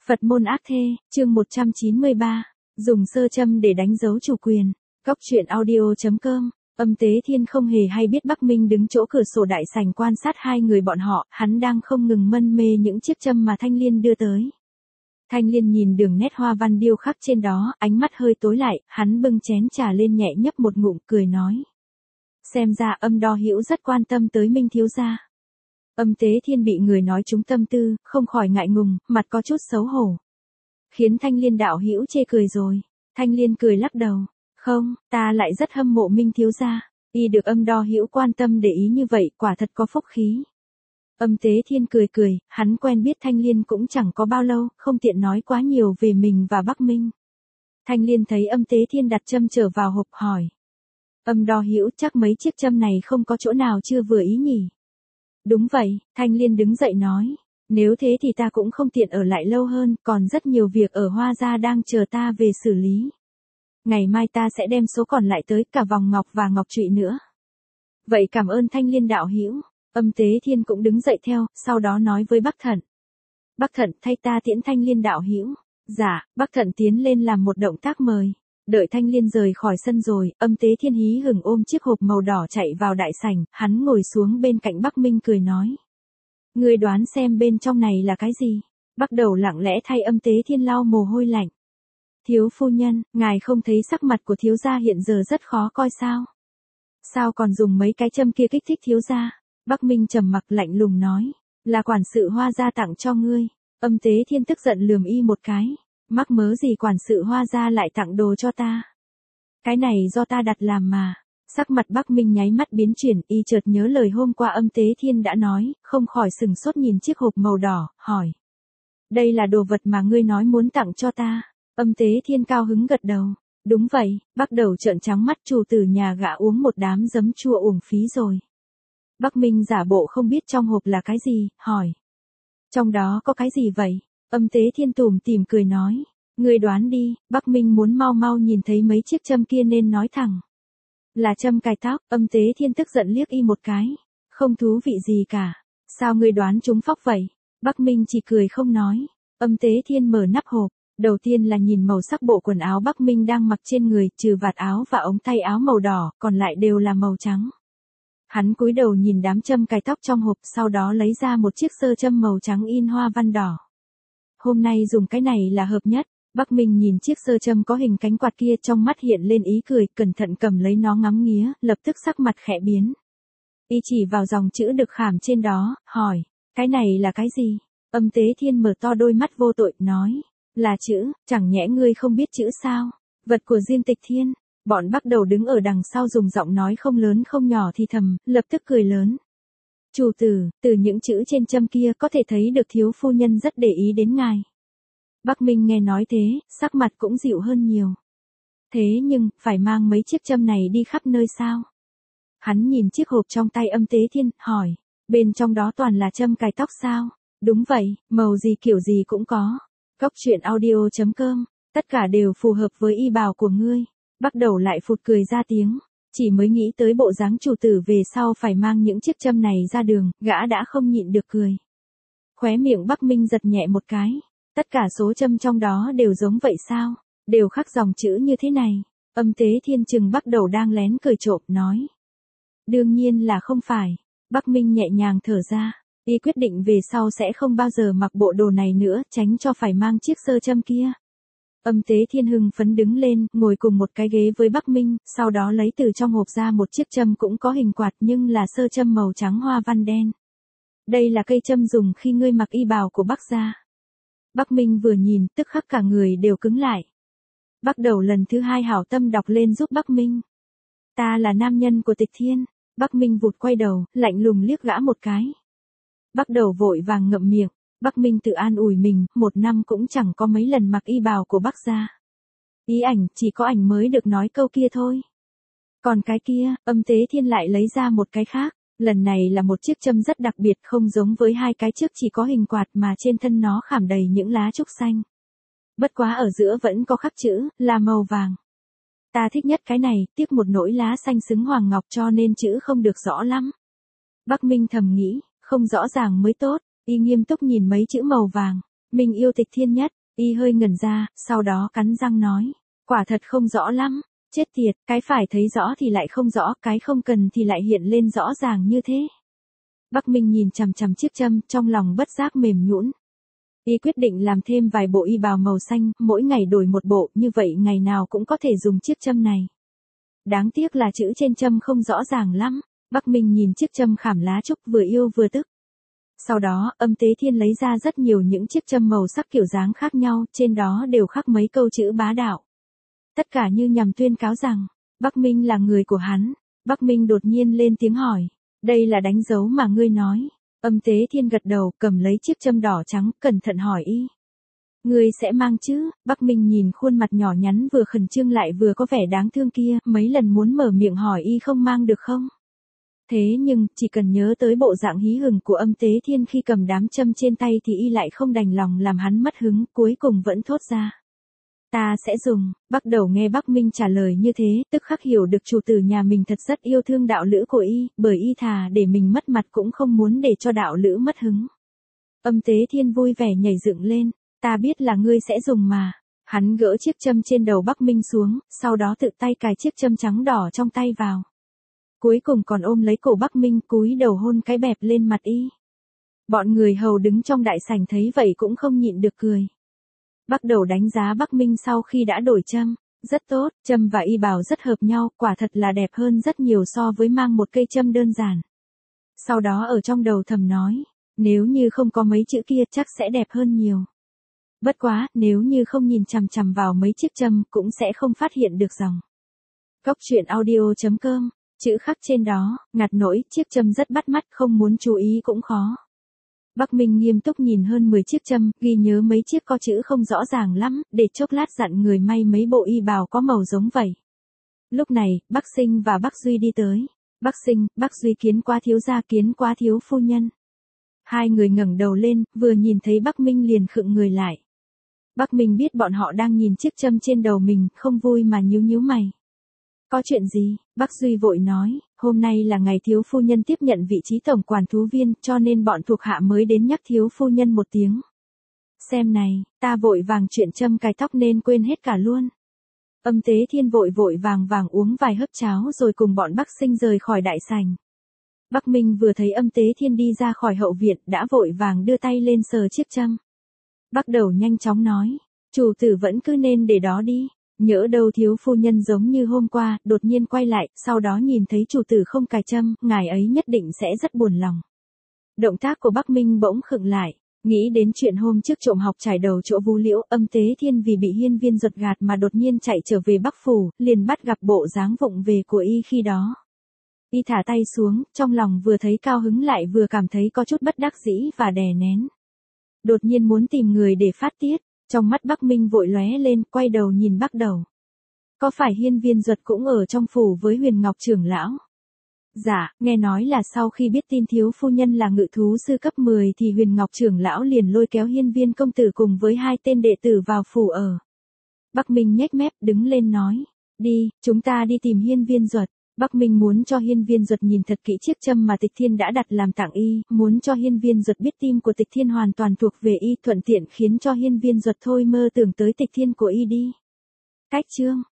Phật môn ác thê, chương 193, dùng sơ châm để đánh dấu chủ quyền. Góc truyện audio.com. Âm Tế Thiên không hề hay biết Bắc Minh đứng chỗ cửa sổ đại sảnh quan sát hai người bọn họ, hắn đang không ngừng mân mê những chiếc châm mà Thanh Liên đưa tới. Thanh Liên nhìn đường nét hoa văn điêu khắc trên đó, ánh mắt hơi tối lại, hắn bưng chén trà lên nhẹ nhấp một ngụm, cười nói. Xem ra Âm Đo Hữu rất quan tâm tới Minh thiếu gia. Âm Tế Thiên bị người nói trúng tâm tư, không khỏi ngại ngùng, mặt có chút xấu hổ. Khiến Thanh Liên đạo hữu chê cười rồi. Thanh Liên cười lắc đầu. Không, ta lại rất hâm mộ Minh thiếu gia. Y được Âm Đo Hữu quan tâm để ý như vậy, quả thật có phúc khí. Âm Tế Thiên cười cười, hắn quen biết Thanh Liên cũng chẳng có bao lâu, không tiện nói quá nhiều về mình và Bắc Minh. Thanh Liên thấy Âm Tế Thiên đặt châm trở vào hộp hỏi. Âm Đo Hữu, chắc mấy chiếc châm này không có chỗ nào chưa vừa ý nhỉ? Đúng vậy, Thanh Liên đứng dậy nói. Nếu thế thì ta cũng không tiện ở lại lâu hơn, còn rất nhiều việc ở Hoa Gia đang chờ ta về xử lý. Ngày mai ta sẽ đem số còn lại tới, cả vòng ngọc và ngọc trụy nữa. Vậy cảm ơn Thanh Liên đạo hữu. Âm Tế Thiên cũng đứng dậy theo, sau đó nói với Bắc Thận. Bắc Thận, thay ta tiễn Thanh Liên đạo hữu. Dạ, Bắc Thận tiến lên làm một động tác mời. Đợi Thanh Liên rời khỏi sân rồi, Âm Tế Thiên hí hửng ôm chiếc hộp màu đỏ chạy vào đại sảnh, hắn ngồi xuống bên cạnh Bắc Minh cười nói. Ngươi đoán xem bên trong này là cái gì? Bắt đầu lặng lẽ thay Âm Tế Thiên lau mồ hôi lạnh. Thiếu phu nhân, ngài không thấy sắc mặt của thiếu gia hiện giờ rất khó coi sao? Sao còn dùng mấy cái châm kia kích thích thiếu gia? Bắc Minh trầm mặc lạnh lùng nói. Là quản sự Hoa Gia tặng cho ngươi. Âm Tế Thiên tức giận lườm y một cái. Mắc mớ gì quản sự Hoa Gia lại tặng đồ cho ta? Cái này do ta đặt làm mà. Sắc mặt Bắc Minh nháy mắt biến chuyển, y chợt nhớ lời hôm qua Âm Tế Thiên đã nói, không khỏi sừng sốt nhìn chiếc hộp màu đỏ, hỏi. Đây là đồ vật mà ngươi nói muốn tặng cho ta. Âm Tế Thiên cao hứng gật đầu. Đúng vậy, bắt đầu trợn trắng mắt, chủ tử nhà gã uống một đám giấm chua uổng phí rồi. Bắc Minh giả bộ không biết trong hộp là cái gì, hỏi. Trong đó có cái gì vậy? Âm Tế Thiên tủm tỉm cười nói. Ngươi đoán đi. Bắc Minh muốn mau mau nhìn thấy mấy chiếc châm kia nên nói thẳng. Là châm cài tóc. Âm Tế Thiên tức giận liếc y một cái. Không thú vị gì cả. Sao ngươi đoán chúng phóc vậy? Bắc Minh chỉ cười không nói. Âm Tế Thiên mở nắp hộp. Đầu tiên là nhìn màu sắc bộ quần áo Bắc Minh đang mặc trên người, trừ vạt áo và ống tay áo màu đỏ, còn lại đều là màu trắng. Hắn cúi đầu nhìn đám châm cài tóc trong hộp, sau đó lấy ra một chiếc sơ châm màu trắng in hoa văn đỏ. Hôm nay dùng cái này là hợp nhất. Bắc Minh nhìn chiếc sơ châm có hình cánh quạt kia, trong mắt hiện lên ý cười, cẩn thận cầm lấy nó ngắm nghía, lập tức sắc mặt khẽ biến. Y chỉ vào dòng chữ được khảm trên đó, hỏi, cái này là cái gì? Âm Tế Thiên mở to đôi mắt vô tội, nói, là chữ, chẳng nhẽ ngươi không biết chữ sao? Vật của Diêm Tịch Thiên. Bọn Bắc Đầu đứng ở đằng sau dùng giọng nói không lớn không nhỏ thì thầm, lập tức cười lớn. Chủ tử, từ những chữ trên châm kia có thể thấy được thiếu phu nhân rất để ý đến ngài. Bắc Minh nghe nói thế, sắc mặt cũng dịu hơn nhiều. Thế nhưng, phải mang mấy chiếc châm này đi khắp nơi sao? Hắn nhìn chiếc hộp trong tay Âm Tế Thiên, hỏi, bên trong đó toàn là châm cài tóc sao? Đúng vậy, màu gì kiểu gì cũng có. Góc truyện audio.com, tất cả đều phù hợp với y bào của ngươi. Bắt đầu lại phụt cười ra tiếng. Chỉ mới nghĩ tới bộ dáng chủ tử về sau phải mang những chiếc châm này ra đường, gã đã không nhịn được cười. Khóe miệng Bắc Minh giật nhẹ một cái. Tất cả số châm trong đó đều giống vậy sao? Đều khắc dòng chữ như thế này. Âm Tế Thiên chừng Bắc Đầu đang lén cười trộm, nói. Đương nhiên là không phải. Bắc Minh nhẹ nhàng thở ra. Y quyết định về sau sẽ không bao giờ mặc bộ đồ này nữa, tránh cho phải mang chiếc sơ châm kia. Âm Tế Thiên hưng phấn đứng lên, ngồi cùng một cái ghế với Bắc Minh, sau đó lấy từ trong hộp ra một chiếc châm cũng có hình quạt nhưng là sơ châm màu trắng hoa văn đen. Đây là cây châm dùng khi ngươi mặc y bào của Bắc gia. Bắc Minh vừa nhìn, tức khắc cả người đều cứng lại. Bắt đầu lần thứ hai hảo tâm đọc lên giúp Bắc Minh. Ta là nam nhân của Tịch Thiên. Bắc Minh vụt quay đầu, lạnh lùng liếc gã một cái. Bắt đầu vội vàng ngậm miệng. Bắc Minh tự an ủi mình, một năm cũng chẳng có mấy lần mặc y bào của Bắc gia. Ý ảnh, chỉ có ảnh mới được nói câu kia thôi. Còn cái kia, Âm Tế Thiên lại lấy ra một cái khác. Lần này là một chiếc châm rất đặc biệt, không giống với hai cái trước chỉ có hình quạt mà trên thân nó khảm đầy những lá trúc xanh. Bất quá ở giữa vẫn có khắc chữ, là màu vàng. Ta thích nhất cái này, tiếc một nỗi lá xanh xứng hoàng ngọc cho nên chữ không được rõ lắm. Bắc Minh thầm nghĩ, không rõ ràng mới tốt. Y nghiêm túc nhìn mấy chữ màu vàng. Mình yêu Tịch Thiên nhất, y hơi ngẩn ra, sau đó cắn răng nói. Quả thật không rõ lắm, chết tiệt, cái phải thấy rõ thì lại không rõ, cái không cần thì lại hiện lên rõ ràng như thế. Bắc Minh nhìn chằm chằm chiếc châm, trong lòng bất giác mềm nhũn. Y quyết định làm thêm vài bộ y bào màu xanh, mỗi ngày đổi một bộ, như vậy ngày nào cũng có thể dùng chiếc châm này. Đáng tiếc là chữ trên châm không rõ ràng lắm. Bắc Minh nhìn chiếc châm khảm lá trúc vừa yêu vừa tức. Sau đó, Âm Tế Thiên lấy ra rất nhiều những chiếc châm màu sắc kiểu dáng khác nhau, trên đó đều khắc mấy câu chữ bá đạo. Tất cả như nhằm tuyên cáo rằng, Bắc Minh là người của hắn. Bắc Minh đột nhiên lên tiếng hỏi, đây là đánh dấu mà ngươi nói. Âm Tế Thiên gật đầu, cầm lấy chiếc châm đỏ trắng, cẩn thận hỏi y. Ngươi sẽ mang chứ? Bắc Minh nhìn khuôn mặt nhỏ nhắn vừa khẩn trương lại vừa có vẻ đáng thương kia, mấy lần muốn mở miệng hỏi y không mang được không? Thế nhưng, chỉ cần nhớ tới bộ dạng hí hửng của Âm Tế Thiên khi cầm đám châm trên tay thì y lại không đành lòng làm hắn mất hứng, cuối cùng vẫn thốt ra. Ta sẽ dùng. Bắt đầu nghe Bắc Minh trả lời như thế, tức khắc hiểu được chủ tử nhà mình thật rất yêu thương đạo lữ của y, bởi y thà để mình mất mặt cũng không muốn để cho đạo lữ mất hứng. Âm Tế Thiên vui vẻ nhảy dựng lên, ta biết là ngươi sẽ dùng mà. Hắn gỡ chiếc châm trên đầu Bắc Minh xuống, sau đó tự tay cài chiếc châm trắng đỏ trong tay vào. Cuối cùng còn ôm lấy cổ Bắc Minh, cúi đầu hôn cái bẹp lên mặt y. Bọn người hầu đứng trong đại sảnh thấy vậy cũng không nhịn được cười. Bắt đầu đánh giá Bắc Minh sau khi đã đổi châm. Rất tốt, châm và y bào rất hợp nhau, quả thật là đẹp hơn rất nhiều so với mang một cây châm đơn giản. Sau đó ở trong đầu thầm nói, nếu như không có mấy chữ kia chắc sẽ đẹp hơn nhiều. Bất quá, nếu như không nhìn chằm chằm vào mấy chiếc châm cũng sẽ không phát hiện được dòng. Góc truyện audio.com, chữ khắc trên đó, ngặt nỗi, chiếc châm rất bắt mắt, không muốn chú ý cũng khó. Bắc Minh nghiêm túc nhìn hơn 10 chiếc châm, ghi nhớ mấy chiếc có chữ không rõ ràng lắm, để chốc lát dặn người may mấy bộ y bào có màu giống vậy. Lúc này, Bắc Sinh và Bắc Duy đi tới. Bắc Sinh, Bắc Duy kiến quá thiếu gia, kiến quá thiếu phu nhân. Hai người ngẩng đầu lên, vừa nhìn thấy Bắc Minh liền khựng người lại. Bắc Minh biết bọn họ đang nhìn chiếc châm trên đầu mình, không vui mà nhíu nhíu mày. Có chuyện gì? Bắc Duy vội nói, hôm nay là ngày thiếu phu nhân tiếp nhận vị trí tổng quản thú viên, cho nên bọn thuộc hạ mới đến nhắc thiếu phu nhân một tiếng. Xem này, ta vội vàng chuyện châm cài tóc nên quên hết cả luôn. Âm Tế Thiên vội vàng uống vài hớp cháo rồi cùng bọn Bắc Sinh rời khỏi đại sảnh. Bắc Minh vừa thấy Âm Tế Thiên đi ra khỏi hậu viện đã vội vàng đưa tay lên sờ chiếc châm. Bắc Đầu nhanh chóng nói, chủ tử vẫn cứ nên để đó đi. Nhỡ đâu thiếu phu nhân giống như hôm qua, đột nhiên quay lại, sau đó nhìn thấy chủ tử không cài châm, ngài ấy nhất định sẽ rất buồn lòng. Động tác của Bắc Minh bỗng khựng lại, nghĩ đến chuyện hôm trước trộm học trải đầu chỗ Vu Liễu, Âm Tế Thiên vì bị Hiên Viên giật gạt mà đột nhiên chạy trở về Bắc phủ, liền bắt gặp bộ dáng vụng về của y khi đó. Y thả tay xuống, trong lòng vừa thấy cao hứng lại vừa cảm thấy có chút bất đắc dĩ và đè nén. Đột nhiên muốn tìm người để phát tiết. Trong mắt Bắc Minh vội lóe lên, quay đầu nhìn Bắc Đầu. Có phải Hiên Viên Duật cũng ở trong phủ với Huyền Ngọc trưởng lão? Dạ, nghe nói là sau khi biết tin thiếu phu nhân là ngự thú sư cấp 10 thì Huyền Ngọc trưởng lão liền lôi kéo Hiên Viên công tử cùng với hai tên đệ tử vào phủ ở. Bắc Minh nhếch mép đứng lên nói, đi, chúng ta đi tìm Hiên Viên Duật. Bắc Minh muốn cho Hiên Viên Duật nhìn thật kỹ chiếc châm mà Tịch Thiên đã đặt làm tặng y, muốn cho Hiên Viên Duật biết tim của Tịch Thiên hoàn toàn thuộc về y, thuận tiện khiến cho Hiên Viên Duật thôi mơ tưởng tới Tịch Thiên của y đi. Cách chương